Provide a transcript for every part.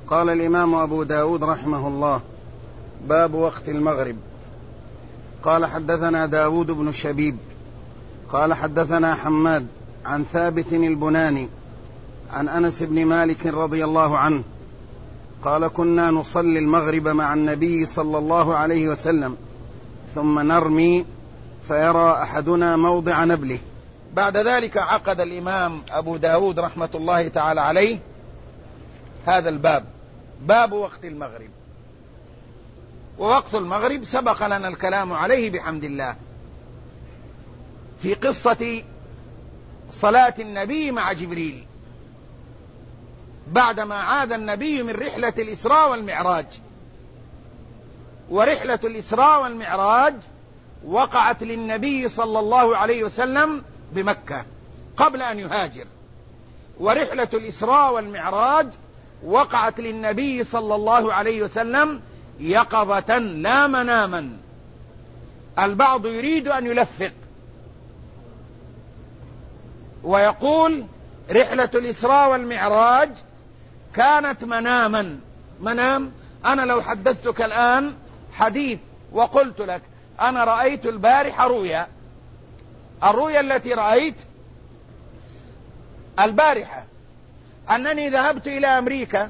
قال الإمام أبو داود رحمه الله: باب وقت المغرب. قال: حدثنا داود بن شبيب قال حدثنا حماد عن ثابت البناني عن أنس بن مالك رضي الله عنه قال: كنا نصلي المغرب مع النبي صلى الله عليه وسلم ثم نرمي فيرى أحدنا موضع نبله. بعد ذلك عقد الإمام أبو داود رحمة الله تعالى عليه هذا الباب، باب وقت المغرب. ووقت المغرب سبق لنا الكلام عليه بحمد الله في قصة صلاة النبي مع جبريل بعدما عاد النبي من رحلة الإسراء والمعراج. ورحلة الإسراء والمعراج وقعت للنبي صلى الله عليه وسلم بمكة قبل أن يهاجر، ورحلة الإسراء والمعراج وقعت للنبي صلى الله عليه وسلم يقظة لا مناما. البعض يريد أن يلفق ويقول رحلة الإسراء والمعراج كانت منام. أنا لو حدثتك الآن حديث وقلت لك أنا رأيت البارحة الرؤيا التي رأيت البارحة أنني ذهبت إلى أمريكا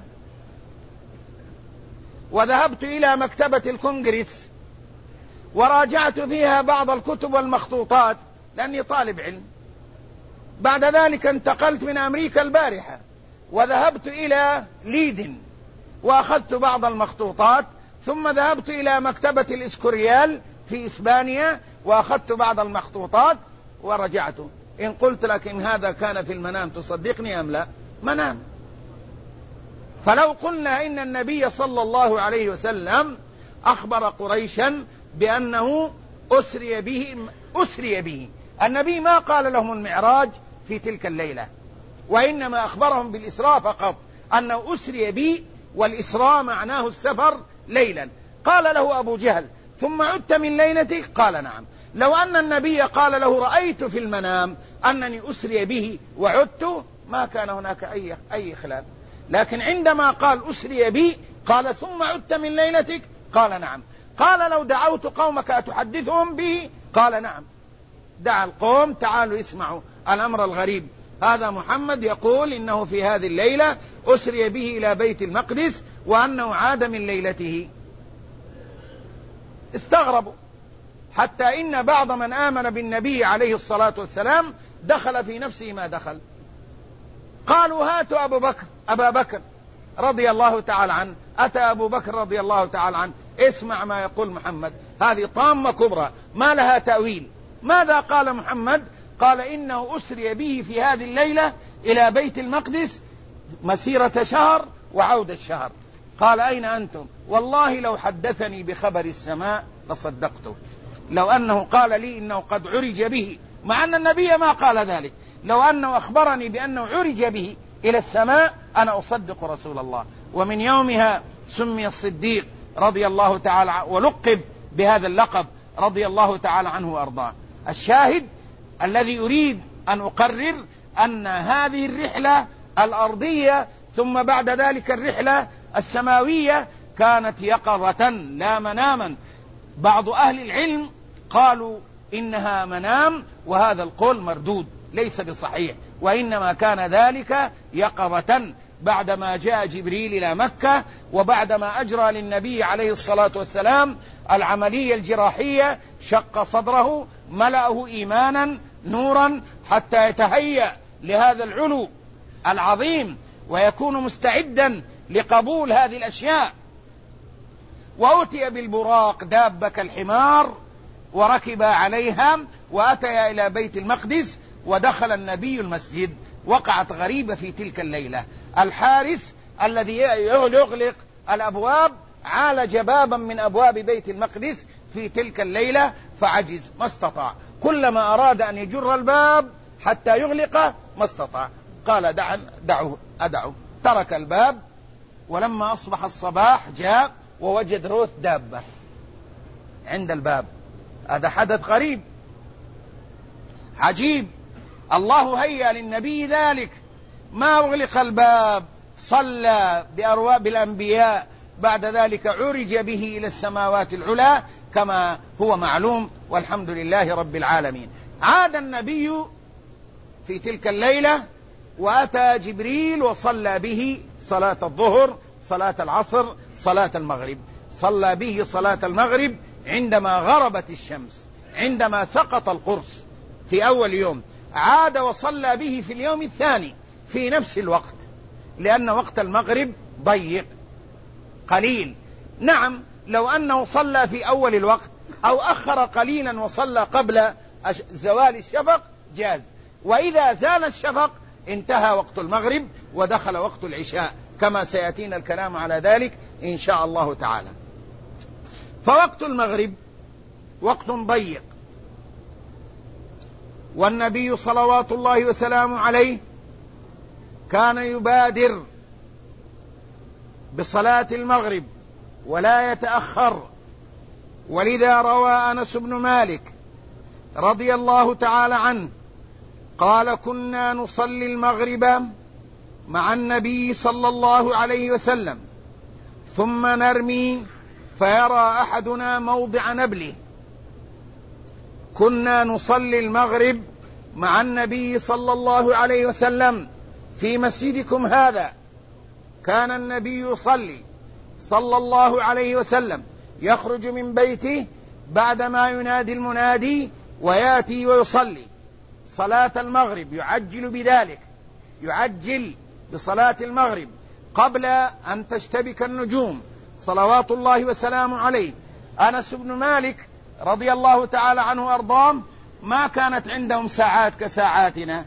وذهبت إلى مكتبة الكونغرس وراجعت فيها بعض الكتب والمخطوطات لأني طالب علم. بعد ذلك انتقلت من أمريكا البارحة وذهبت إلى ليدن وأخذت بعض المخطوطات، ثم ذهبت إلى مكتبة الإسكوريال في إسبانيا وأخذت بعض المخطوطات ورجعت. إن قلت لك إن هذا كان في المنام تصدقني أم لا؟ منام. فلو قلنا إن النبي صلى الله عليه وسلم أخبر قريشا بأنه أسري به، النبي ما قال لهم المعراج في تلك الليلة، وإنما أخبرهم بالإسراء فقط، أنه أسري به، والإسراء معناه السفر ليلا. قال له أبو جهل: ثم عدت من ليلتك؟ قال: نعم. لو أن النبي قال له رأيت في المنام أنني أسري به وعدت ما كان هناك أي خلاف، لكن عندما قال أسري بي قال: ثم عدت من ليلتك؟ قال: نعم. قال: لو دعوت قومك أتحدثهم به؟ قال: نعم. دعا القوم: تعالوا اسمعوا الأمر الغريب، هذا محمد يقول إنه في هذه الليلة أسري به إلى بيت المقدس وأنه عاد من ليلته. استغربوا، حتى إن بعض من آمن بالنبي عليه الصلاة والسلام دخل في نفسه ما دخل. قالوا: هاتوا أبا بكر رضي الله تعالى عنه. أتى أبو بكر رضي الله تعالى عنه: اسمع ما يقول محمد، هذه طامة كبرى ما لها تأويل. ماذا قال محمد؟ قال: إنه أسري به في هذه الليلة إلى بيت المقدس مسيرة شهر وعودة شهر. قال: أين أنتم؟ والله لو حدثني بخبر السماء لصدقته. لو أنه قال لي إنه قد عرج به، مع أن النبي ما قال ذلك، لو أنه أخبرني بأنه عرج به إلى السماء أنا أصدق رسول الله. ومن يومها سمي الصديق رضي الله تعالى ولقب بهذا اللقب رضي الله تعالى عنه وأرضاه. الشاهد الذي أريد أن أقرر أن هذه الرحلة الأرضية ثم بعد ذلك الرحلة السماوية كانت يقظة لا مناما. بعض أهل العلم قالوا إنها منام، وهذا القول مردود ليس بصحيح، وإنما كان ذلك يقظة بعدما جاء جبريل إلى مكة، وبعدما أجرى للنبي عليه الصلاة والسلام العملية الجراحية، شق صدره، ملأه إيمانا نورا حتى يتهيأ لهذا العلو العظيم ويكون مستعدا لقبول هذه الأشياء. وأتي بالبراق دابة كالحمار وركب عليها وأتيا إلى بيت المقدس، ودخل النبي المسجد. وقعت غريبة في تلك الليلة، الحارس الذي يغلق الأبواب عالج بابا من أبواب بيت المقدس في تلك الليلة فعجز، ما استطاع، كلما أراد أن يجر الباب حتى يغلقه ما استطاع. قال: أدعو. ترك الباب، ولما أصبح الصباح جاء ووجد روث دابة عند الباب. هذا حدث غريب عجيب، الله هيأ للنبي ذلك، ما أغلق الباب صلى بأرواح الأنبياء، بعد ذلك عرج به إلى السماوات العلى كما هو معلوم، والحمد لله رب العالمين. عاد النبي في تلك الليلة وأتى جبريل وصلى به صلاة الظهر، صلاة العصر، صلاة المغرب. صلى به صلاة المغرب عندما غربت الشمس، عندما سقط القرص في أول يوم. عاد وصلى به في اليوم الثاني في نفس الوقت، لأن وقت المغرب ضيق قليل. نعم، لو أنه صلى في أول الوقت أو أخر قليلا وصلى قبل زوال الشفق جاز، وإذا زال الشفق انتهى وقت المغرب ودخل وقت العشاء، كما سيأتينا الكلام على ذلك إن شاء الله تعالى. فوقت المغرب وقت ضيق، والنبي صلوات الله وسلامه عليه كان يبادر بصلاة المغرب ولا يتأخر. ولذا روى أنس بن مالك رضي الله تعالى عنه قال: كنا نصلي المغرب مع النبي صلى الله عليه وسلم ثم نرمي فيرى أحدنا موضع نبله. كنا نصلي المغرب مع النبي صلى الله عليه وسلم في مسجدكم هذا. كان النبي يصلي صلى الله عليه وسلم، يخرج من بيته بعدما ينادي المنادي ويأتي ويصلي صلاة المغرب، يعجل بذلك، يعجل بصلاة المغرب قبل أن تشتبك النجوم صلوات الله وسلامه عليه. أنس بن مالك رضي الله تعالى عنه وأرضاه ما كانت عندهم ساعات كساعاتنا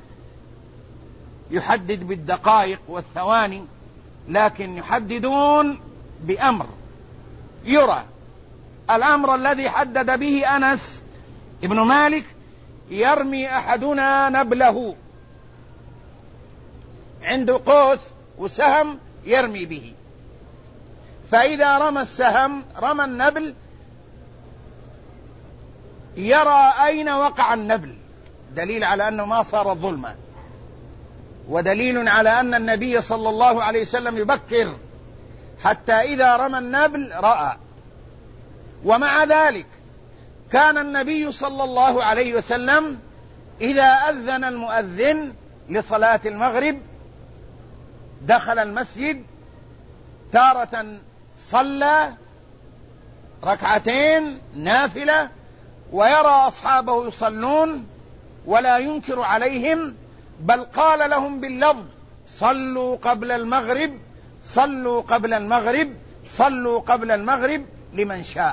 يحدد بالدقائق والثواني، لكن يحددون بأمر يرى. الأمر الذي حدد به أنس ابن مالك: يرمي أحدنا نبله، عنده قوس وسهم يرمي به، فإذا رمى السهم رمى النبل يرى أين وقع النبل، دليل على أنه ما صار ظلما، ودليل على أن النبي صلى الله عليه وسلم يبكر حتى إذا رمى النبل رأى. ومع ذلك كان النبي صلى الله عليه وسلم إذا أذن المؤذن لصلاة المغرب دخل المسجد، تارة صلى ركعتين نافلة ويرى أصحابه يصلون ولا ينكر عليهم، بل قال لهم باللفظ: صلوا قبل المغرب، صلوا قبل المغرب، صلوا قبل المغرب لمن شاء.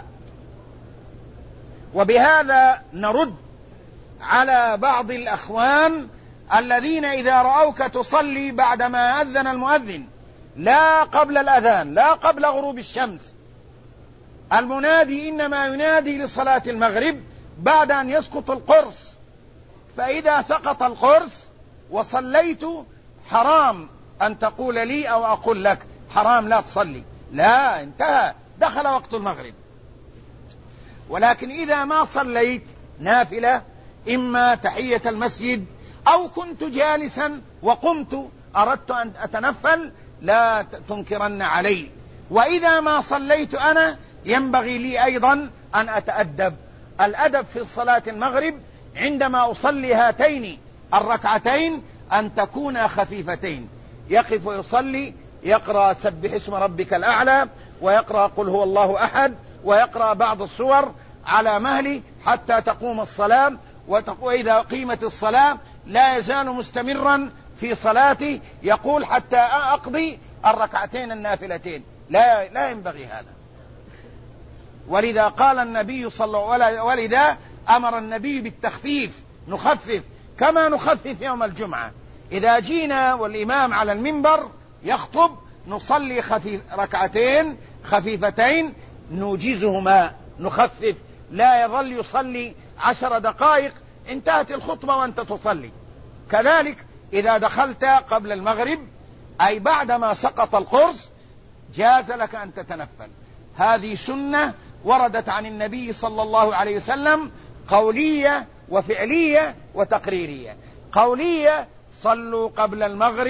وبهذا نرد على بعض الأخوان الذين إذا رأوك تصلي بعدما أذن المؤذن، لا قبل الأذان، لا قبل غروب الشمس، المنادي إنما ينادي لصلاة المغرب بعد أن يسقط القرص، فإذا سقط القرص وصليت حرام أن تقول لي أو أقول لك حرام لا تصلي، لا، انتهى، دخل وقت المغرب. ولكن إذا ما صليت نافلة، إما تحية المسجد أو كنت جالسا وقمت أردت أن أتنفل، لا تنكرن علي. وإذا ما صليت أنا ينبغي لي أيضا أن أتأدب. الأدب في صلاة المغرب عندما أصلي هاتين الركعتين أن تكونا خفيفتين، يقف ويصلي يقرأ سبح اسم ربك الأعلى، ويقرأ قل هو الله أحد، ويقرأ بعض السور على مهله حتى تقوم الصلاة. وإذا قيمت الصلاة لا يزال مستمرا في صلاته يقول حتى أقضي الركعتين النافلتين، لا ينبغي هذا. ولذا قال النبي ولذا أمر النبي بالتخفيف، نخفف كما نخفف يوم الجمعة. إذا جينا والإمام على المنبر يخطب نصلي ركعتين خفيفتين نوجزهما، نخفف، لا يظل يصلي 10 دقائق انتهت الخطبة وأنت تصلي. كذلك إذا دخلت قبل المغرب أي بعدما سقط القرص جاز لك أن تتنفل. هذه سنة وردت عن النبي صلى الله عليه وسلم، قولية وفعلية وتقريرية. قولية: صلوا قبل المغرب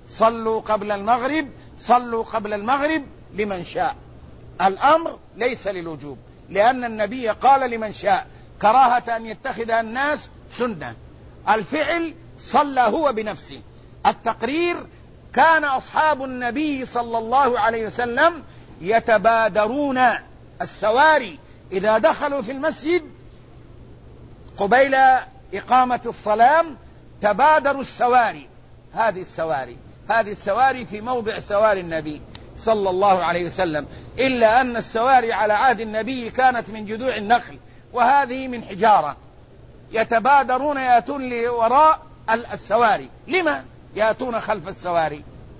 صلوا قبل المغرب، صلوا قبل المغرب لمن شاء. الأمر ليس للوجوب، لأن النبي قال لمن شاء كراهة أن يتخذها الناس سنة. الفعل صلى هو بنفسه. التقرير كان أصحاب النبي صلى الله عليه وسلم يتبادرون السواري إذا دخلوا في المسجد قبيل إقامة الصلاة، تبادروا السواري. هذه السواري في موضع سواري النبي صلى الله عليه وسلم، إلا أن السواري على عهد النبي كانت من جذوع النخل، وهذه من حجارة. يتبادرون يأتون لوراء السواري. لما يأتون خلف السواري؟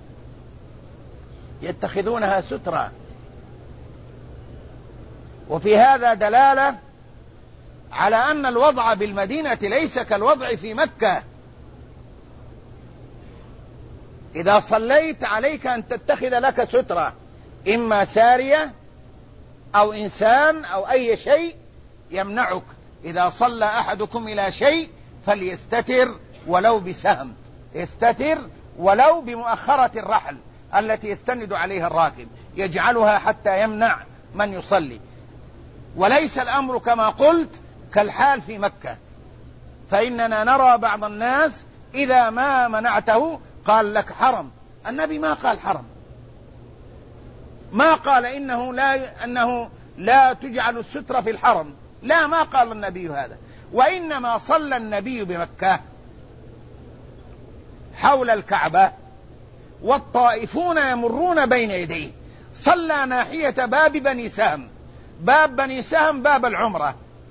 يتخذونها سترة. وفي هذا دلالة على أن الوضع بالمدينة ليس كالوضع في مكة. إذا صليت عليك أن تتخذ لك سترة، إما سارية أو إنسان أو أي شيء يمنعك. إذا صلى أحدكم إلى شيء فليستتر ولو بسهم، يستتر ولو بمؤخرة الرحل التي يستند عليها الراكب، يجعلها حتى يمنع من يصلي. وليس الأمر كما قلت كالحال في مكة، فإننا نرى بعض الناس إذا ما منعته قال لك حرم. النبي ما قال حرم، ما قال أنه لا تجعل السترة في الحرم، لا، ما قال النبي هذا. وإنما صلى النبي بمكة حول الكعبة والطائفون يمرون بين يديه، صلى ناحية باب بني سهم. باب بني سهم باب العمرة،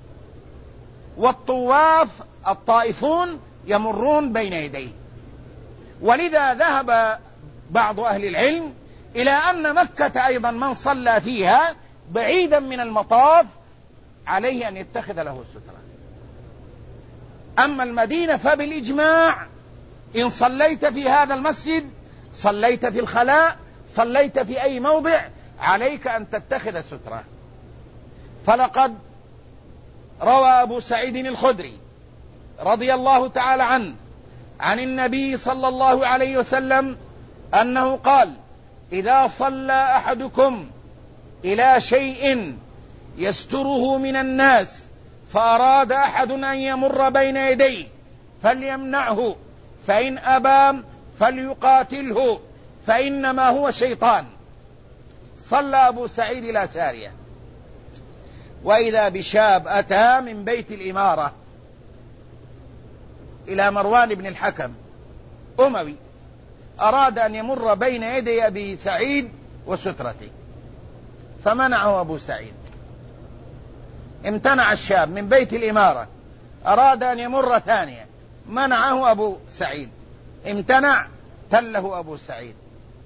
والطواف الطائفون يمرون بين يديه. ولذا ذهب بعض أهل العلم إلى أن مكة أيضا من صلى فيها بعيدا من المطاف عليه أن يتخذ له السترة. أما المدينة فبالإجماع إن صليت في هذا المسجد، صليت في الخلاء، صليت في أي موضع، عليك أن تتخذ سترة. فلقد روى أبو سعيد الخدري رضي الله تعالى عنه عن النبي صلى الله عليه وسلم أنه قال: إذا صلى أحدكم إلى شيء يستره من الناس فأراد أحد أن يمر بين يديه فليمنعه، فإن أبى فليقاتله، فإنما هو شيطان. صلى أبو سعيد إلى سارية، وإذا بشاب أتى من بيت الإمارة إلى مروان بن الحكم أموي، أراد أن يمر بين يدي أبي سعيد وسترته، فمنعه أبو سعيد. امتنع الشاب من بيت الإمارة، أراد أن يمر ثانية، منعه أبو سعيد، امتنع، تله أبو سعيد،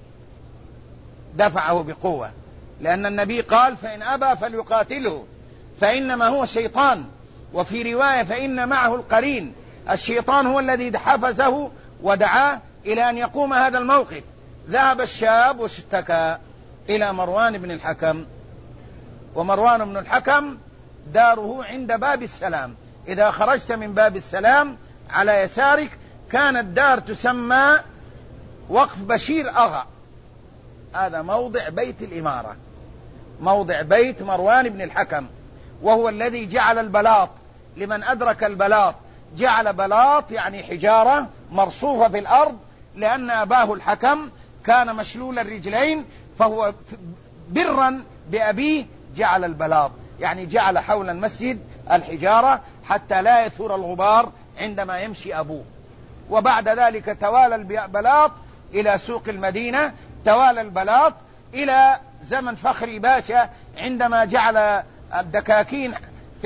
دفعه بقوة، لأن النبي قال: فإن أبى فليقاتله، فإنما هو شيطان. وفي رواية: فإن معه القرين. الشيطان هو الذي حفزه ودعاه إلى أن يقوم هذا الموقف. ذهب الشاب واشتكى إلى مروان بن الحكم، ومروان بن الحكم داره عند باب السلام. إذا خرجت من باب السلام على يسارك كانت دار تسمى وقف بشير أغا، هذا موضع بيت الإمارة، موضع بيت مروان بن الحكم، وهو الذي جعل البلاط. لمن أدرك البلاط، جعل بلاط يعني حجارة مرصوفة في الأرض، لأن أباه الحكم كان مشلول الرجلين، فهو برا بأبيه جعل البلاط، يعني جعل حول المسجد الحجارة حتى لا يثور الغبار عندما يمشي أبوه. وبعد ذلك توالى البلاط إلى سوق المدينة، توالى البلاط إلى زمن فخري باشا عندما جعل الدكاكين في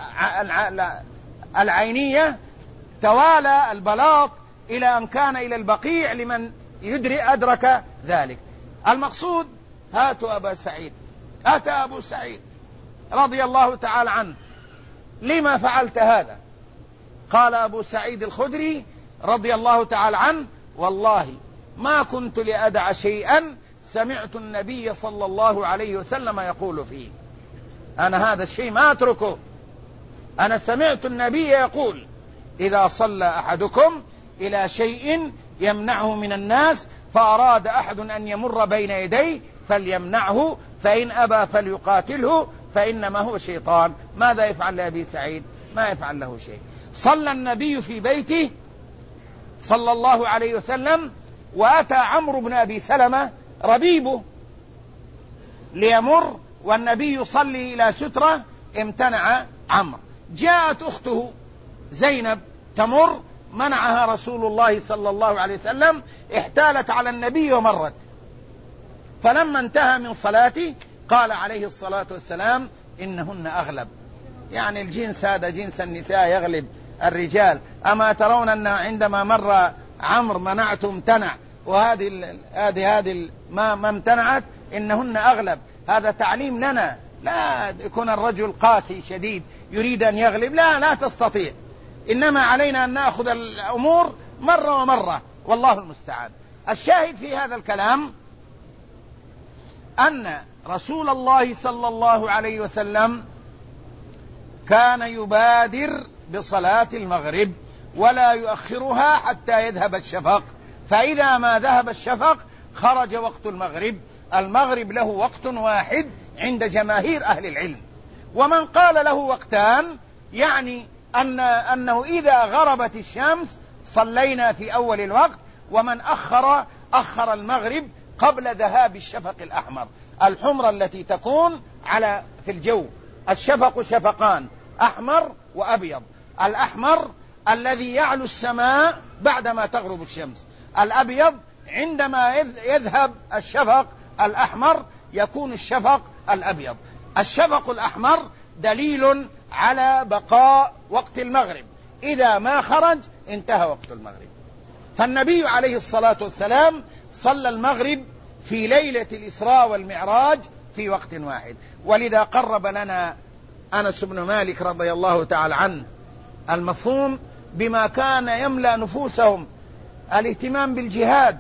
العينية، توالى البلاط إلى أن كان إلى البقيع لمن أدرك ذلك. المقصود: هاتوا أبا سعيد. أتى أبو سعيد رضي الله تعالى عنه: لما فعلت هذا؟ قال أبو سعيد الخدري رضي الله تعالى عنه: والله ما كنت لأدع شيئا سمعت النبي صلى الله عليه وسلم يقول فيه. أنا هذا الشيء ما أتركه، أنا سمعت النبي يقول: إذا صلى أحدكم إلى شيء يمنعه من الناس فأراد أحد أن يمر بين يديه فليمنعه، فإن أبى فليقاتله، فإنما هو شيطان. ماذا يفعل لأبي سعيد؟ ما يفعل له شيء. صلى النبي في بيته صلى الله عليه وسلم، وأتى عمرو بن أبي سلمة ربيبه ليمر، والنبي يصلي إلى سترة، امتنع عمرو. جاءت أخته زينب تمر، منعها رسول الله صلى الله عليه وسلم، احتالت على النبي ومرت. فلما انتهى من صلاته قال عليه الصلاة والسلام: إنهن أغلب، يعني الجنس هذا جنس النساء يغلب الرجال. أما ترون أن عندما مر عمرو منعته امتنع، وهذه ما امتنعت؟ إنهن أغلب. هذا تعليم لنا، لا يكون الرجل قاسي شديد يريد أن يغلب، لا تستطيع. إنما علينا أن نأخذ الأمور مرة ومرة، والله المستعان. الشاهد في هذا الكلام أن رسول الله صلى الله عليه وسلم كان يبادر بصلاة المغرب ولا يؤخرها حتى يذهب الشفق، فإذا ما ذهب الشفق خرج وقت المغرب. المغرب له وقت واحد عند جماهير أهل العلم، ومن قال له وقتان يعني أنه إذا غربت الشمس صلينا في أول الوقت، ومن أخر المغرب قبل ذهاب الشفق الأحمر. الحمرة التي تكون في الجو، الشفق شفقان، أحمر وأبيض. الأحمر الذي يعلو السماء بعدما تغرب الشمس، الأبيض عندما يذهب الشفق الأحمر يكون الشفق الأبيض. الشفق الأحمر دليل على بقاء وقت المغرب، إذا ما خرج انتهى وقت المغرب. فالنبي عليه الصلاة والسلام صلى المغرب في ليلة الإسراء والمعراج في وقت واحد. ولذا قرب لنا أنس بن مالك رضي الله تعالى عنه المفهوم بما كان يملأ نفوسهم: الاهتمام بالجهاد،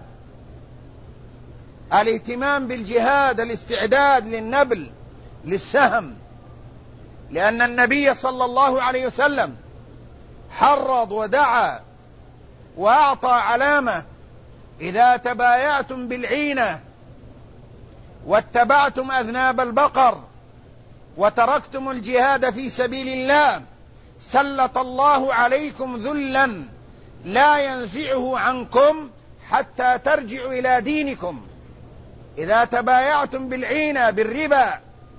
الاستعداد للنبل للسهم، لأن النبي صلى الله عليه وسلم حرض ودعا وأعطى علامة: إذا تبايعتم بالعينة واتبعتم أذناب البقر وتركتم الجهاد في سبيل الله سلط الله عليكم ذلا لا ينزعه عنكم حتى ترجعوا إلى دينكم. إذا تبايعتم بالعينة بالربا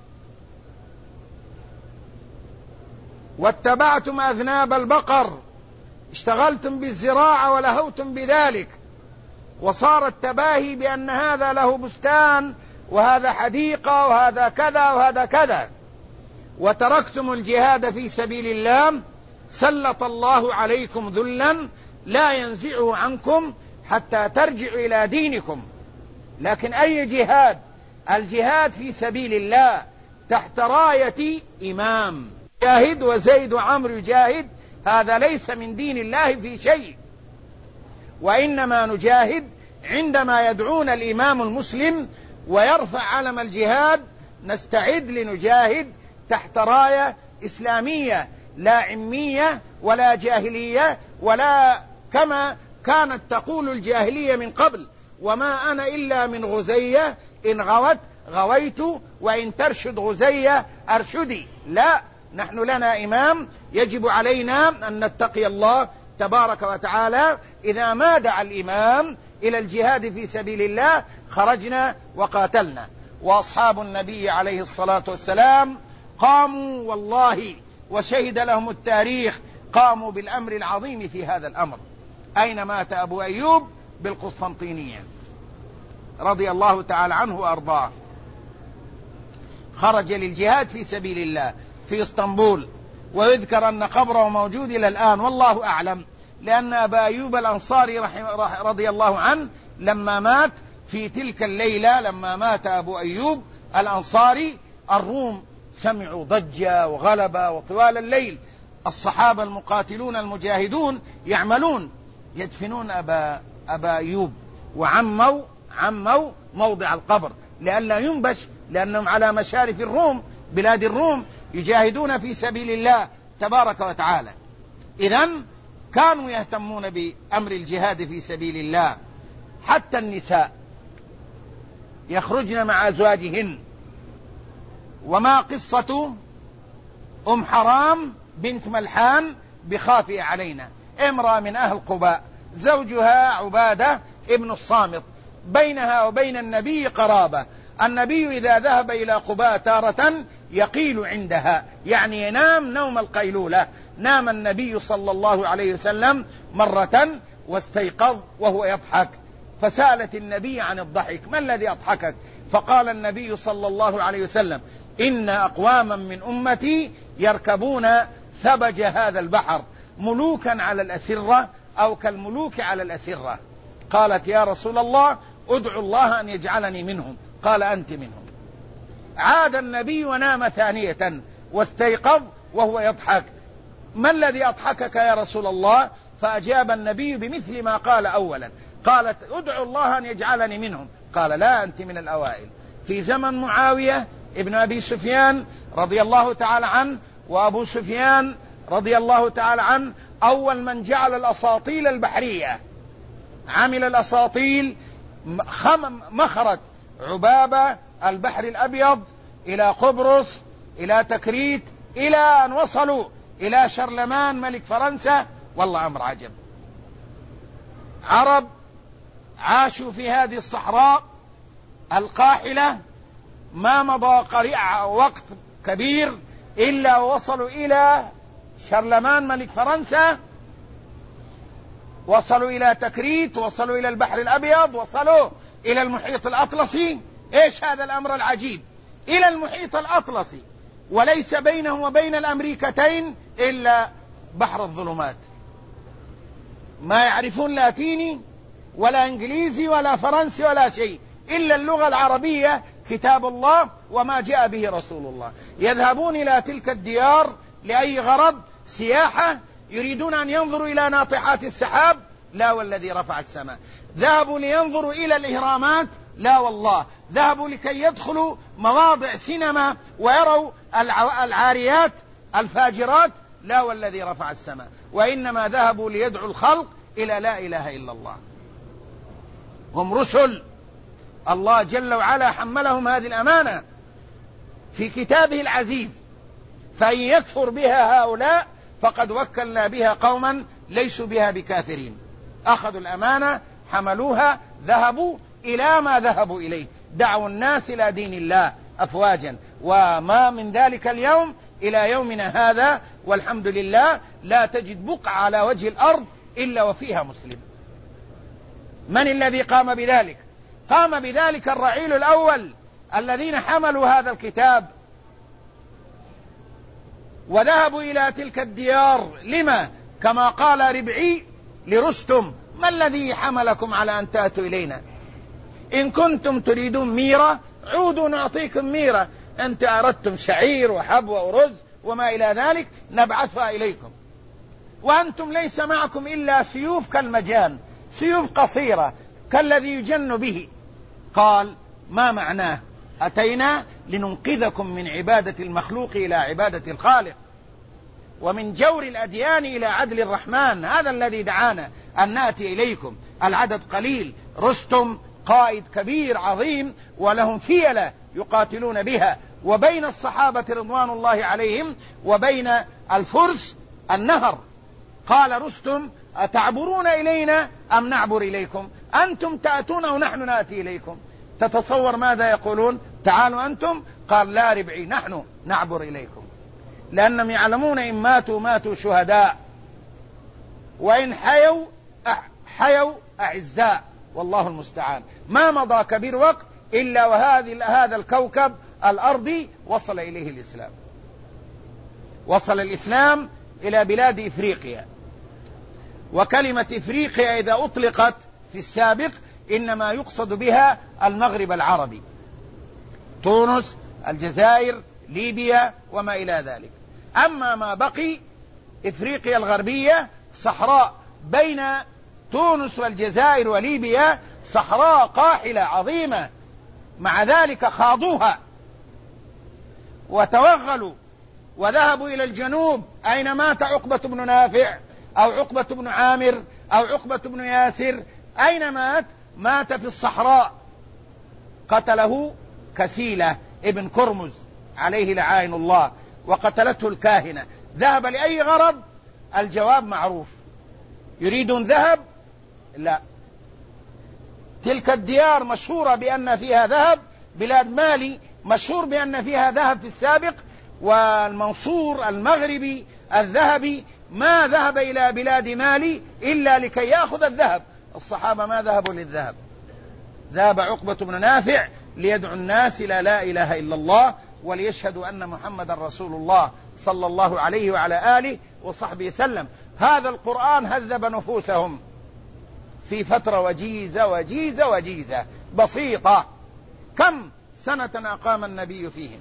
واتبعتم أذناب البقر، اشتغلتم بالزراعة ولهوتم بذلك، وصار التباهي بأن هذا له بستان وهذا حديقة وهذا كذا وهذا كذا، وتركتم الجهاد في سبيل الله سلط الله عليكم ذلا لا ينزعه عنكم حتى ترجعوا إلى دينكم. لكن أي جهاد؟ الجهاد في سبيل الله تحت راية إمام جاهد، وزيد وعمرو يجاهد، هذا ليس من دين الله في شيء. وإنما نجاهد عندما يدعون الإمام المسلم ويرفع علم الجهاد، نستعد لنجاهد تحت راية إسلامية، لا عمية ولا جاهلية، ولا كما كانت تقول الجاهلية من قبل: وما أنا إلا من غزية، إن غوت غويت وإن ترشد غزية أرشدي. لا، نحن لنا إمام، يجب علينا أن نتقي الله تبارك وتعالى. إذا ما دعا الإمام إلى الجهاد في سبيل الله خرجنا وقاتلنا. وأصحاب النبي عليه الصلاة والسلام قاموا والله، وشهد لهم التاريخ، قاموا بالأمر العظيم في هذا الأمر. أين مات أبو أيوب؟ بالقسطنطينية رضي الله تعالى عنه وأرضاه. خرج للجهاد في سبيل الله في اسطنبول، ويذكر أن قبره موجود إلى الآن، والله أعلم، لأن أبا أيوب الأنصاري رضي الله عنه لما مات في تلك الليلة، لما مات أبو أيوب الأنصاري، الروم سمعوا ضجة وغلبة، وطوال الليل الصحابة المقاتلون المجاهدون يعملون يدفنون أبا أيوب، وعموا موضع القبر لئلا ينبش، لأنهم على مشارف الروم، بلاد الروم، يجاهدون في سبيل الله تبارك وتعالى. إذن كانوا يهتمون بأمر الجهاد في سبيل الله. حتى النساء يخرجن مع أزواجهن. وما قصة أم حرام بنت ملحان بخافية علينا؟ امرأة من أهل قباء، زوجها عبادة ابن الصامت، بينها وبين النبي قرابة. النبي إذا ذهب إلى قباء تارة يقيل عندها، يعني ينام نوم القيلولة. نام النبي صلى الله عليه وسلم مرة واستيقظ وهو يضحك، فسألت النبي عن الضحك: ما الذي أضحكك؟ فقال النبي صلى الله عليه وسلم: إن أقواما من أمتي يركبون ثبج هذا البحر ملوكا على الأسرة أو كالملوك على الأسرة. قالت: يا رسول الله ادعو الله أن يجعلني منهم. قال: أنت منهم. عاد النبي ونام ثانية واستيقظ وهو يضحك: ما الذي أضحكك يا رسول الله؟ فأجاب النبي بمثل ما قال أولا. قالت: ادعو الله أن يجعلني منهم. قال: لا، أنت من الأوائل. في زمن معاوية ابن أبي سفيان رضي الله تعالى عنه، وأبو سفيان رضي الله تعالى عنه أول من جعل الأساطيل البحرية، عمل الأساطيل مخرج عبابة البحر الأبيض إلى قبرص إلى تكريت إلى أن وصلوا إلى شرلمان ملك فرنسا. والله أمر عجب. عرب عاشوا في هذه الصحراء القاحلة، ما مضى وقت كبير إلا وصلوا إلى شرلمان ملك فرنسا، وصلوا إلى تكريت، وصلوا إلى البحر الأبيض، وصلوا إلى المحيط الأطلسي. إيش هذا الأمر العجيب؟ إلى المحيط الأطلسي، وليس بينهم وبين الأمريكتين إلا بحر الظلمات. ما يعرفون لاتيني ولا إنجليزي ولا فرنسي ولا شيء إلا اللغة العربية، كتاب الله وما جاء به رسول الله. يذهبون إلى تلك الديار لأي غرض؟ سياحة؟ يريدون أن ينظروا إلى ناطحات السحاب؟ لا والذي رفع السماء. ذهبوا لينظروا إلى الإهرامات؟ لا والله. ذهبوا لكي يدخلوا مواضع سينما ويروا العاريات الفاجرات؟ لا والذي رفع السماء. وإنما ذهبوا ليدعوا الخلق إلى لا إله إلا الله. هم رسل، الله جل وعلا حملهم هذه الأمانة في كتابه العزيز، فإن يكفر بها هؤلاء فقد وكلنا بها قوما ليسوا بها بكافرين. أخذوا الأمانة، حملوها، ذهبوا إلى ما ذهبوا إليه، دعوا الناس إلى دين الله أفواجا. وما من ذلك اليوم إلى يومنا هذا والحمد لله لا تجد بقعة على وجه الأرض إلا وفيها مسلم. من الذي قام بذلك؟ قام بذلك الرعيل الأول الذين حملوا هذا الكتاب وذهبوا إلى تلك الديار. لما؟ كما قال ربعي لرستم: ما الذي حملكم على أن تأتوا إلينا؟ إن كنتم تريدون ميرة عودوا نعطيكم ميرة، أنت أردتم شعير وحبوة ورز وما إلى ذلك نبعثها إليكم، وأنتم ليس معكم إلا سيوف كالمجان، سيوف قصيرة كالذي يجن به. قال: ما معناه؟ أتينا لننقذكم من عبادة المخلوق إلى عبادة الخالق، ومن جور الأديان إلى عدل الرحمن. هذا الذي دعانا أن نأتي إليكم. العدد قليل، رستم قائد كبير عظيم ولهم فيلة يقاتلون بها، وبين الصحابة رضوان الله عليهم وبين الفرس النهر. قال رستم: أتعبرون إلينا أم نعبر إليكم؟ أنتم تأتون ونحن نأتي إليكم. تتصور ماذا يقولون؟ تعالوا أنتم. قال: لا ربعي، نحن نعبر إليكم، لأنهم يعلمون إن ماتوا ماتوا شهداء، وإن حيوا أعزاء، والله المستعان. ما مضى كبير وقت إلا هذا الكوكب الأرضي وصل إليه الإسلام. وصل الإسلام إلى بلاد إفريقيا. وكلمة إفريقيا إذا أطلقت في السابق إنما يقصد بها المغرب العربي، تونس، الجزائر، ليبيا وما إلى ذلك. أما ما بقي إفريقيا الغربية صحراء بين تونس والجزائر وليبيا، صحراء قاحلة عظيمة. مع ذلك خاضوها وتوغلوا وذهبوا إلى الجنوب. أين مات عقبة بن نافع أو عقبة بن عامر أو عقبة بن ياسر؟ أين مات؟ مات في الصحراء، قتله كسيلة ابن كرمز عليه لعائن الله، وقتلته الكاهنة. ذهب لأي غرض؟ الجواب معروف. يريدون ذهب؟ لا. تلك الديار مشهورة بأن فيها ذهب، بلاد مالي مشهور بأن فيها ذهب في السابق، والمنصور المغربي الذهبي ما ذهب إلى بلاد مالي إلا لكي يأخذ الذهب. الصحابة ما ذهبوا للذهب، ذهب عقبة بن نافع ليدعو الناس إلى لا إله إلا الله وليشهدوا أن محمد رسول الله صلى الله عليه وعلى آله وصحبه وسلم. هذا القرآن هذب نفوسهم في فترة وجيزة بسيطة. كم سنة أقام النبي فيهم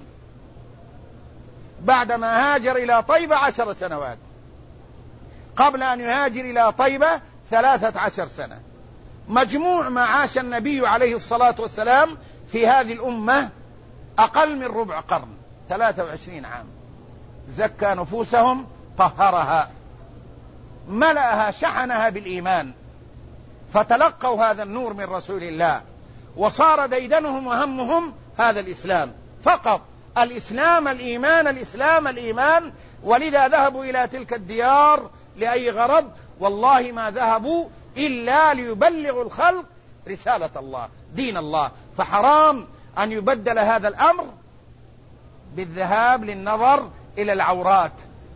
بعدما هاجر إلى طيبة؟ 10 سنوات. قبل أن يهاجر إلى طيبة 13 سنة. مجموع ما عاش النبي عليه الصلاة والسلام في هذه الأمة أقل من ربع قرن، 23 عام. زكى نفوسهم، طهرها، ملأها، شحنها بالإيمان، فتلقوا هذا النور من رسول الله، وصار ديدنهم وهمهم هذا الإسلام فقط. الإسلام الإيمان، الإسلام الإيمان. ولذا ذهبوا إلى تلك الديار لأي غرض؟ والله ما ذهبوا إلا ليبلغوا الخلق رسالة الله، دين الله. فحرام أن يبدل هذا الأمر بالذهاب للنظر إلى العورات،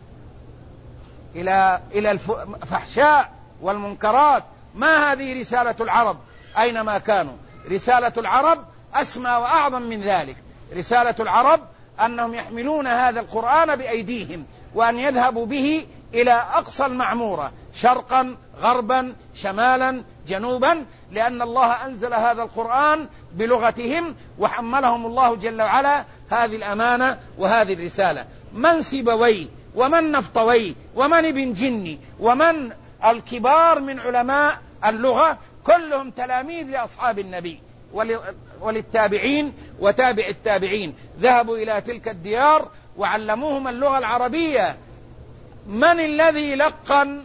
إلى الفحشاء والمنكرات. ما هذه رسالة العرب أينما كانوا؟ رسالة العرب أسمى وأعظم من ذلك. رسالة العرب أنهم يحملون هذا القرآن بأيديهم، وأن يذهبوا به إلى أقصى المعمورة، شرقا غربا شمالا جنوبا، لأن الله أنزل هذا القرآن بلغتهم، وحملهم الله جل وعلا هذه الأمانة وهذه الرسالة. من سيبويه ومن نفطويه ومن ابن جني ومن الكبار من علماء اللغة كلهم تلاميذ لأصحاب النبي وللتابعين وتابع التابعين. ذهبوا إلى تلك الديار وعلموهم اللغة العربية. من الذي لقن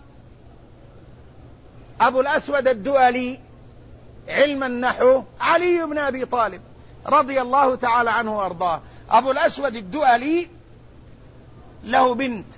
أبو الأسود الدؤلي علم النحو؟ علي بن أبي طالب رضي الله تعالى عنه وأرضاه. أبو الأسود الدؤلي له بنت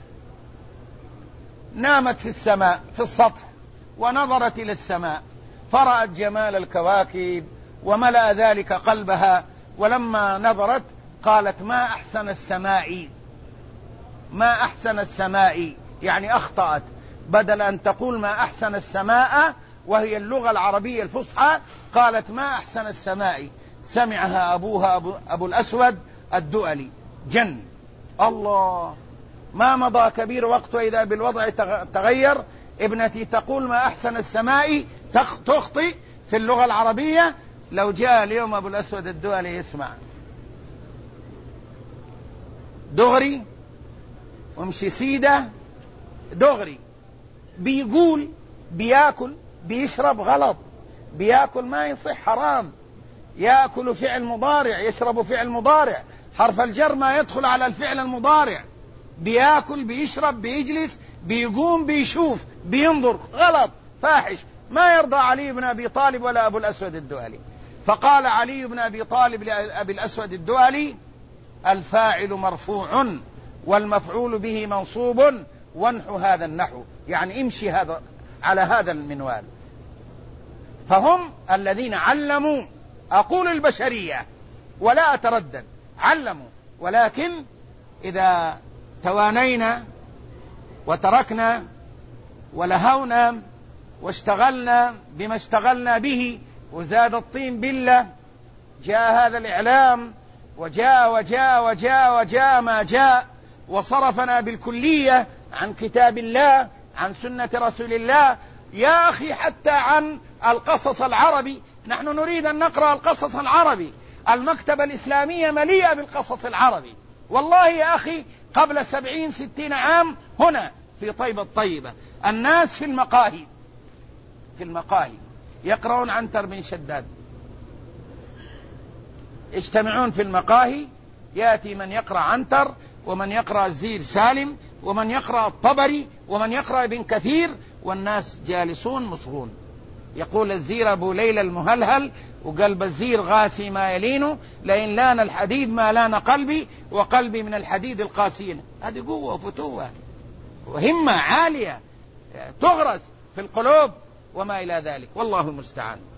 نامت في السماء في السطح، ونظرت إلى السماء فرأت جمال الكواكب وملأ ذلك قلبها، ولما نظرت قالت: ما أحسن السماء، ما أحسن السماء، يعني أخطأت. بدل أن تقول ما أحسن السماء وهي اللغة العربية الفصحى، قالت ما أحسن السماء. سمعها أبوها أبو الأسود الدؤلي جن. الله، ما مضى كبير وقت وإذا بالوضع تغير. ابنتي تقول ما أحسن السماء، تخطئ في اللغة العربية. لو جاء اليوم أبو الأسود الدؤلي يسمع دغري ومشي سيدة دغري، بيقول بياكل بيشرب غلط، بياكل ما يصح، حرام. يأكل فعل مضارع، يشرب فعل مضارع، حرف الجر ما يدخل على الفعل المضارع. بياكل بيشرب بيجلس بيقوم بيشوف بينظر، غلط فاحش. ما يرضى علي بن أبي طالب ولا أبو الأسود الدؤلي. فقال علي بن أبي طالب لأبي الأسود الدؤلي: الفاعل مرفوع والمفعول به منصوب، وانحو هذا النحو، يعني امشي هذا على هذا المنوال. فهم الذين علموا، أقول البشرية ولا أتردد، علموا. ولكن إذا توانينا وتركنا ولهونا واشتغلنا بما اشتغلنا به وزاد الطين بلة، جاء هذا الإعلام وجاء ما جاء، وصرفنا بالكلية عن كتاب الله، عن سنة رسول الله. يا أخي حتى عن القصص العربي، نحن نريد أن نقرأ القصص العربي. المكتبة الإسلامية مليئة بالقصص العربي. والله يا أخي قبل 70-60 عام هنا في طيبة الطيبة الناس في المقاهي يقرؤون عنتر بن شداد، يجتمعون في المقاهي، يأتي من يقرأ عنتر ومن يقرأ الزير سالم ومن يقرأ الطبري ومن يقرأ ابن كثير، والناس جالسون مصغون. يقول الزير أبو ليلى المهلهل وقلب الزير غاسي ما يلينه، لئن لان الحديد ما لان قلبي وقلبي من الحديد القاسين. هذه قوة وفتوة وهمة عالية تغرس في القلوب وما إلى ذلك، والله المستعان.